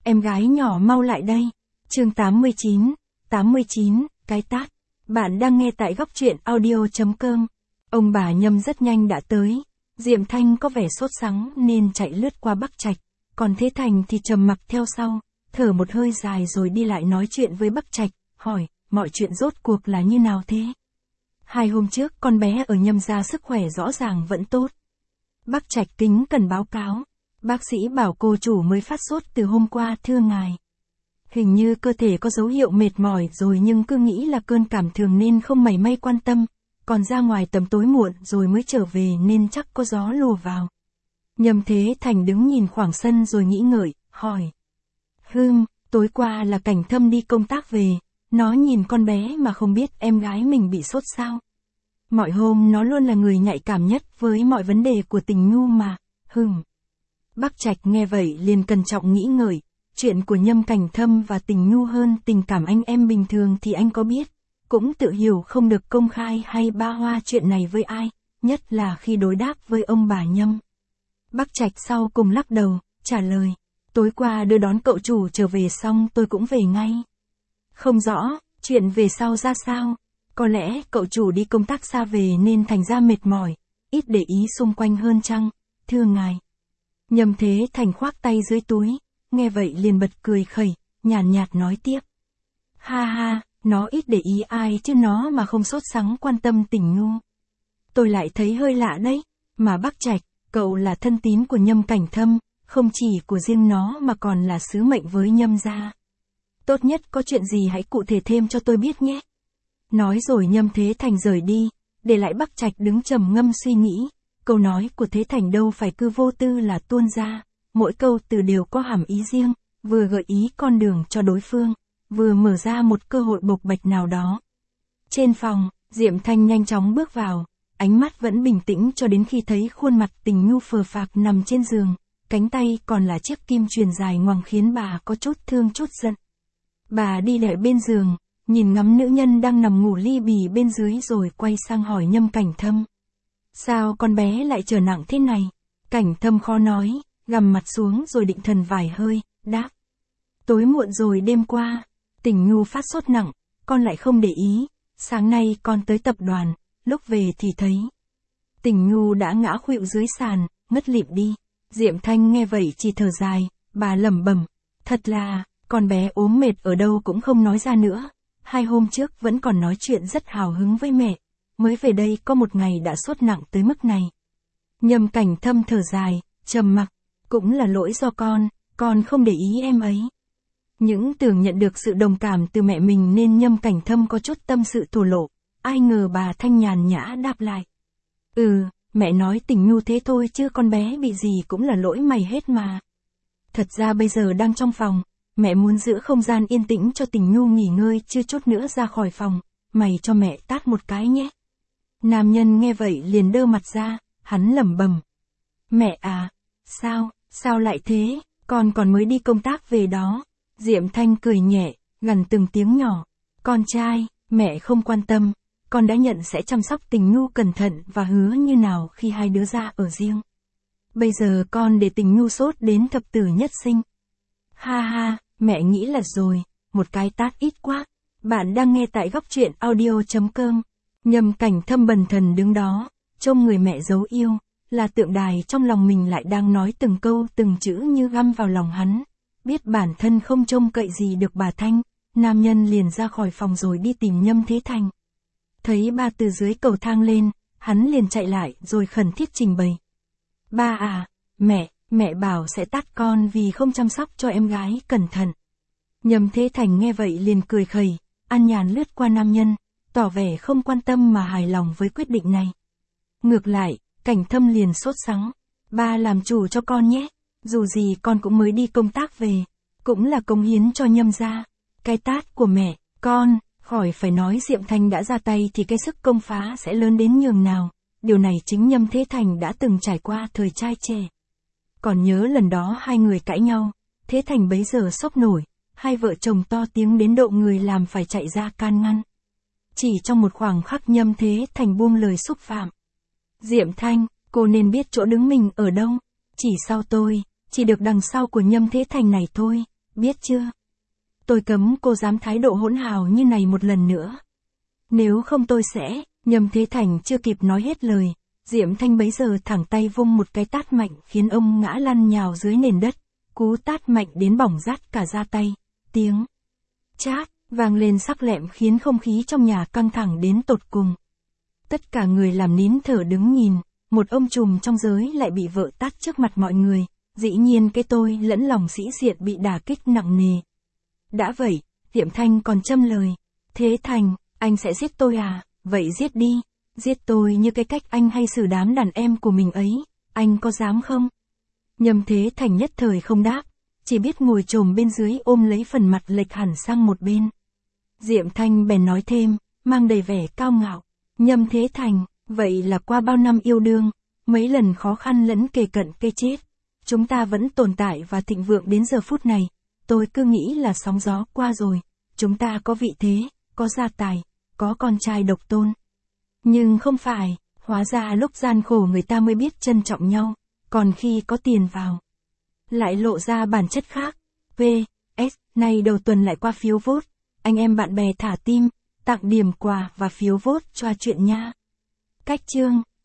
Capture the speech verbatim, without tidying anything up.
em gái nhỏ mau lại đây. Chương tám mươi chín, tám mươi chín, cái tát. Bạn đang nghe tại góc truyện audio.com. Ông bà Nhâm rất nhanh đã tới. Diệm Thanh có vẻ sốt sắng nên chạy lướt qua Bắc Trạch, còn Thế Thành thì trầm mặc theo sau, thở một hơi dài rồi đi lại nói chuyện với Bắc Trạch, hỏi, mọi chuyện rốt cuộc là như nào thế? Hai hôm trước con bé ở Nhâm gia sức khỏe rõ ràng vẫn tốt. Bắc Trạch kính cần báo cáo. Bác sĩ bảo cô chủ mới phát sốt từ hôm qua thưa ngài. Hình như cơ thể có dấu hiệu mệt mỏi rồi nhưng cứ nghĩ là cơn cảm thường nên không mảy may quan tâm, còn ra ngoài tầm tối muộn rồi mới trở về nên chắc có gió lùa vào. Nhâm Thế Thành đứng nhìn khoảng sân rồi nghĩ ngợi, hỏi. Hừm, tối qua là Cảnh Thâm đi công tác về, nó nhìn con bé mà không biết em gái mình bị sốt sao. Mọi hôm nó luôn là người nhạy cảm nhất với mọi vấn đề của Tình Nhu mà, hừm. Bắc Trạch nghe vậy liền cẩn trọng nghĩ ngợi, chuyện của Nhâm Cảnh Thâm và Tình Nhu hơn tình cảm anh em bình thường thì anh có biết, cũng tự hiểu không được công khai hay ba hoa chuyện này với ai, nhất là khi đối đáp với ông bà Nhâm. Bắc Trạch sau cùng lắc đầu, trả lời, tối qua đưa đón cậu chủ trở về xong tôi cũng về ngay. Không rõ, chuyện về sau ra sao, có lẽ cậu chủ đi công tác xa về nên thành ra mệt mỏi, ít để ý xung quanh hơn chăng, thưa ngài. Nhâm Thế Thành khoác tay dưới túi, nghe vậy liền bật cười khẩy, nhàn nhạt nói tiếp. Ha ha, nó ít để ý ai chứ nó mà không sốt sắng quan tâm Tình Nhu. Tôi lại thấy hơi lạ đấy, mà Bắc Trạch, cậu là thân tín của Nhâm Cảnh Thâm, không chỉ của riêng nó mà còn là sứ mệnh với Nhâm gia. Tốt nhất có chuyện gì hãy cụ thể thêm cho tôi biết nhé. Nói rồi Nhâm Thế Thành rời đi, để lại Bắc Trạch đứng trầm ngâm suy nghĩ. Câu nói của Thế Thành đâu phải cứ vô tư là tuôn ra, mỗi câu từ đều có hàm ý riêng, vừa gợi ý con đường cho đối phương, vừa mở ra một cơ hội bộc bạch nào đó. Trên phòng, Diệm Thanh nhanh chóng bước vào, ánh mắt vẫn bình tĩnh cho đến khi thấy khuôn mặt Tình Nhu phờ phạc nằm trên giường, cánh tay còn là chiếc kim chuyền dài ngoằng khiến bà có chút thương chút giận. Bà đi lại bên giường, nhìn ngắm nữ nhân đang nằm ngủ li bì bên dưới rồi quay sang hỏi Nhâm Cảnh Thâm. Sao con bé lại trở nặng thế này? Cảnh Thâm khó nói, gằm mặt xuống rồi định thần vài hơi, đáp. Tối muộn rồi đêm qua, Tình Nhu phát sốt nặng, con lại không để ý, sáng nay con tới tập đoàn, lúc về thì thấy. Tình Nhu đã ngã khuỵu dưới sàn, ngất lịm đi. Diệm Thanh nghe vậy chỉ thở dài, bà lẩm bẩm, thật là, con bé ốm mệt ở đâu cũng không nói ra nữa, hai hôm trước vẫn còn nói chuyện rất hào hứng với mẹ, mới về đây có một ngày đã sốt nặng tới mức này. Nhâm Cảnh Thâm thở dài, trầm mặc, cũng là lỗi do con, con không để ý em ấy. Những tưởng nhận được sự đồng cảm từ mẹ mình nên Nhâm Cảnh Thâm có chút tâm sự thổ lộ, ai ngờ bà Thanh nhàn nhã đáp lại. Ừ, mẹ nói Tình Nhu thế thôi chứ con bé bị gì cũng là lỗi mày hết mà. Thật ra bây giờ đang trong phòng, mẹ muốn giữ không gian yên tĩnh cho Tình Nhu nghỉ ngơi chứ chút nữa ra khỏi phòng, mày cho mẹ tát một cái nhé. Nam nhân nghe vậy liền đơ mặt ra, hắn lẩm bẩm. Mẹ à, sao, sao lại thế, con còn mới đi công tác về đó. Diệm Thanh cười nhẹ, gằn từng tiếng nhỏ. Con trai, mẹ không quan tâm, con đã nhận sẽ chăm sóc Tình Nhu cẩn thận và hứa như nào khi hai đứa ra ở riêng. Bây giờ con để Tình Nhu sốt đến thập tử nhất sinh. Ha ha, mẹ nghĩ là rồi, một cái tát ít quá. Bạn đang nghe tại góc truyện audio.com. Nhâm Cảnh Thâm bần thần đứng đó, trông người mẹ dấu yêu, là tượng đài trong lòng mình lại đang nói từng câu từng chữ như găm vào lòng hắn. Biết bản thân không trông cậy gì được bà Thanh, nam nhân liền ra khỏi phòng rồi đi tìm Nhâm Thế Thành. Thấy ba từ dưới cầu thang lên, hắn liền chạy lại rồi khẩn thiết trình bày. Ba à, mẹ, mẹ bảo sẽ tát con vì không chăm sóc cho em gái cẩn thận. Nhâm Thế Thành nghe vậy liền cười khẩy, an nhàn lướt qua nam nhân, tỏ vẻ không quan tâm mà hài lòng với quyết định này. Ngược lại, Cảnh Thâm liền sốt sắng. Ba làm chủ cho con nhé, dù gì con cũng mới đi công tác về, cũng là cống hiến cho Nhâm gia. Cái tát của mẹ, con, khỏi phải nói Diệm Thanh đã ra tay thì cái sức công phá sẽ lớn đến nhường nào. Điều này chính Nhâm Thế Thành đã từng trải qua thời trai trẻ. Còn nhớ lần đó hai người cãi nhau, Thế Thành bấy giờ sốc nổi, hai vợ chồng to tiếng đến độ người làm phải chạy ra can ngăn. Chỉ trong một khoảng khắc Nhâm Thế Thành buông lời xúc phạm. Diệm Thanh, cô nên biết chỗ đứng mình ở đâu, chỉ sau tôi, chỉ được đằng sau của Nhâm Thế Thành này thôi, biết chưa? Tôi cấm cô dám thái độ hỗn hào như này một lần nữa. Nếu không tôi sẽ, Nhâm Thế Thành chưa kịp nói hết lời, Diệm Thanh bấy giờ thẳng tay vung một cái tát mạnh khiến ông ngã lăn nhào dưới nền đất, cú tát mạnh đến bỏng rát cả da tay, tiếng chát vang lên sắc lẹm khiến không khí trong nhà căng thẳng đến tột cùng. Tất cả người làm nín thở đứng nhìn, một ông trùm trong giới lại bị vợ tát trước mặt mọi người, dĩ nhiên cái tôi lẫn lòng sĩ diện bị đả kích nặng nề. Đã vậy, Diệm Thanh còn châm lời, Thế Thành, anh sẽ giết tôi à, vậy giết đi, giết tôi như cái cách anh hay xử đám đàn em của mình ấy, anh có dám không? Nhâm Thế Thành nhất thời không đáp, chỉ biết ngồi chồm bên dưới ôm lấy phần mặt lệch hẳn sang một bên. Diệm Thanh bèn nói thêm, mang đầy vẻ cao ngạo, Nhâm Thế Thành, vậy là qua bao năm yêu đương, mấy lần khó khăn lẫn kề cận cây chết, chúng ta vẫn tồn tại và thịnh vượng đến giờ phút này, tôi cứ nghĩ là sóng gió qua rồi, chúng ta có vị thế, có gia tài, có con trai độc tôn. Nhưng không phải, hóa ra lúc gian khổ người ta mới biết trân trọng nhau, còn khi có tiền vào, lại lộ ra bản chất khác. pê ét, nay đầu tuần lại qua phiếu vote, anh em bạn bè thả tim, tặng điểm quà và phiếu vote cho chuyện nha. Cách chương